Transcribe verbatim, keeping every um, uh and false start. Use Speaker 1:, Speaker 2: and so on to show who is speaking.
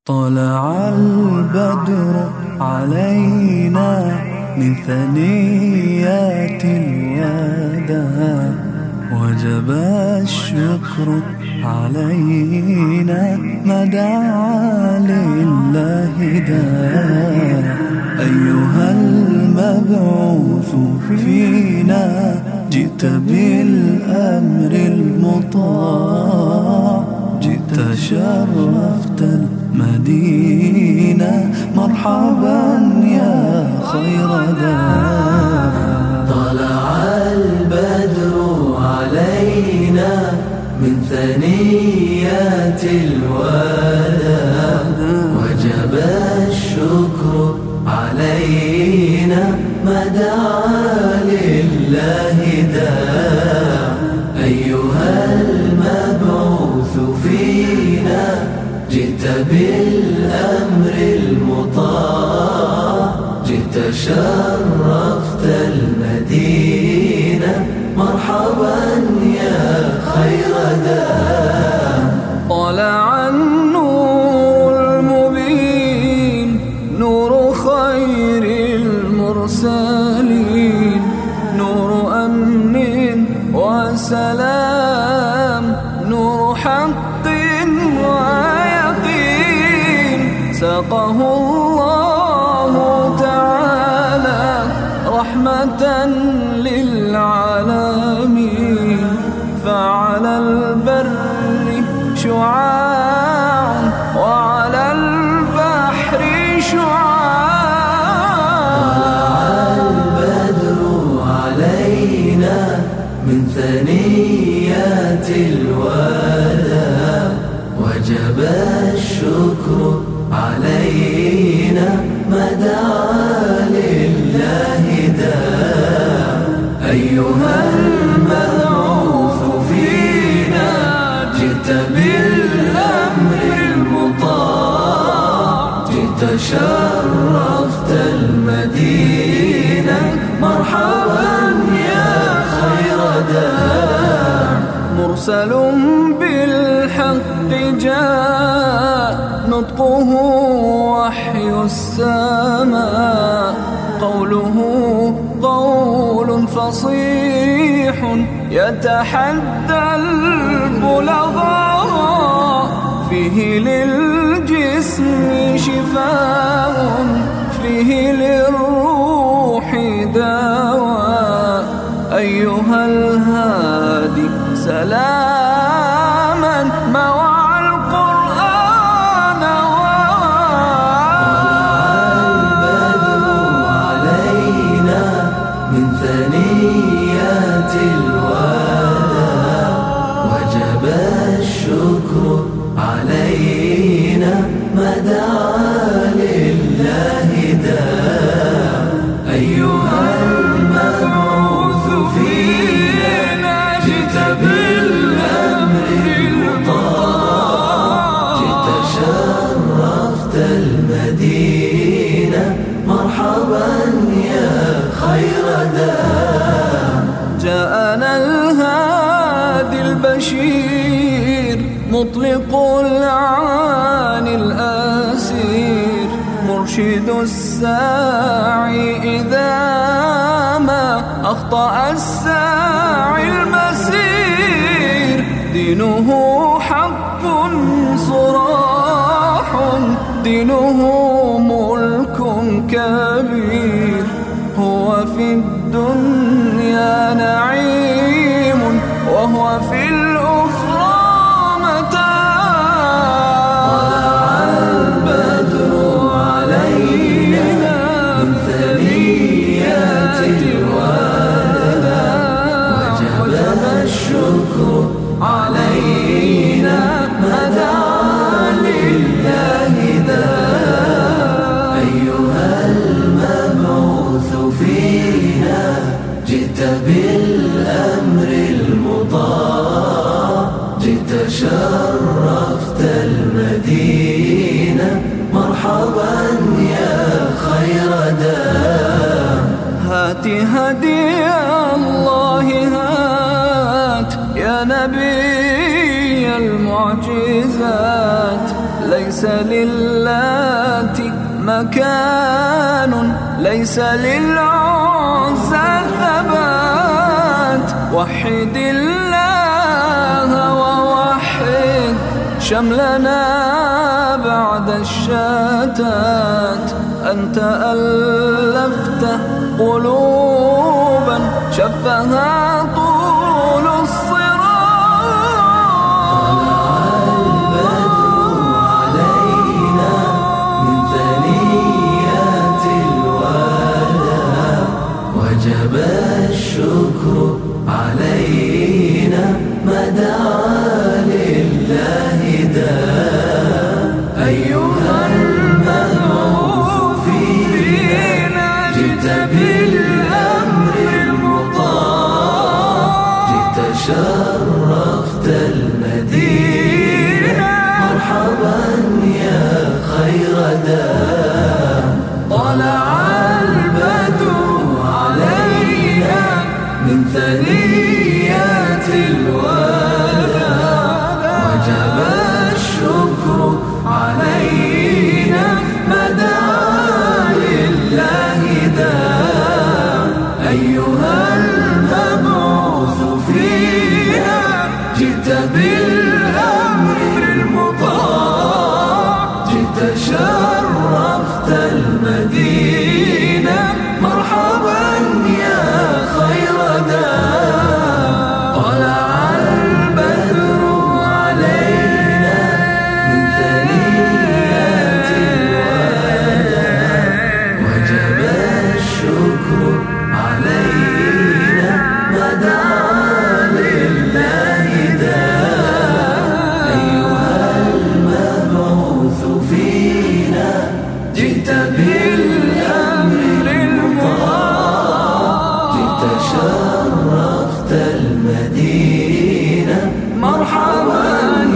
Speaker 1: طلع البدر علينا من ثنيات الوداع، وجب الشكر علينا ما دعا لله داع. أيها المبعوث فينا جئت بالأمر المطاع، جئت شرفت المدينة مرحبا يا خير داع.
Speaker 2: طلع البدر علينا من ثنيات الوداع، وجب الشكر علينا ما دعا لله داع. أيها المبعوث فينا جئت بالأمر المطاع، جئت شرفت المدينة مرحبا يا خير داع.
Speaker 1: طلع النور المبين نور خير المرسلين، نور أمن وسلام، نور حق ويقين، ساقه الله تعالى رحمة للعالمين. فعلى البر شعاع وعلى البحر شعاع.
Speaker 2: طلع البدر علينا من ثنيات الوداع، وجب الشكر علينا ما دعا لله داع. أيها المبعوث فينا جئت بالأمر المطاع، جئت شرفت المدينة مرحبا يا خير داع.
Speaker 1: مرسل بالحق جاء، نطقه وحي السماء، قوله قول فصيح يتحدى البلغاء. فيه للجسم شفاء، فيه للروح دواء. أيها الهادي سلاما موعى القرآن
Speaker 2: من ثنيات الوداع، وجب الشكر علينا ما دعا لله داع. أيها المبعوث فينا جئت بالأمر المطاع، جئت شرفت المدينة مرحبا يا خير داع.
Speaker 1: جاءنا الهادي البشير مطلق العاني الأسير، مرشد الساعي إذا ما أخطأ الساعي المسير. دينه حق صراح، دينه ملك كبير. هو في الدنيا نعيم، وهو في الأخرى متاع.
Speaker 2: طلع البدر علينا من ثنيات الوداع، وجب الشكر علينا ما دعا لله داع.
Speaker 1: ليس للات مكان، ليس للعزى ثبات. وحد الله ووحد شملنا بعد الشتات. أنت ألفت قلوبا شفها طول الصراط.
Speaker 2: طلع البدر علينا من ثنيات الوداع، وجب الشكر علينا ما دعا لله داع. أيها المبعوث فينا جئت بالأمر المطاع، جئت شرفت المدينة مرحبا يا خير داع. طلع البدر علينا من ثنيات الوداع، وجب الشكر علينا ما دعا لله داع. أيها المبعوث فينا جئت بالأمر المطاع، جئت شرفت المدينة مرحبا يا خير داع. طلع البدر علينا من ثنيات الوداع، وجب الشكر علينا ما دعا لله داع. أيها المبعوث فينا جئت بالأمر المطاع، جئت شرفت المدينة مرحبا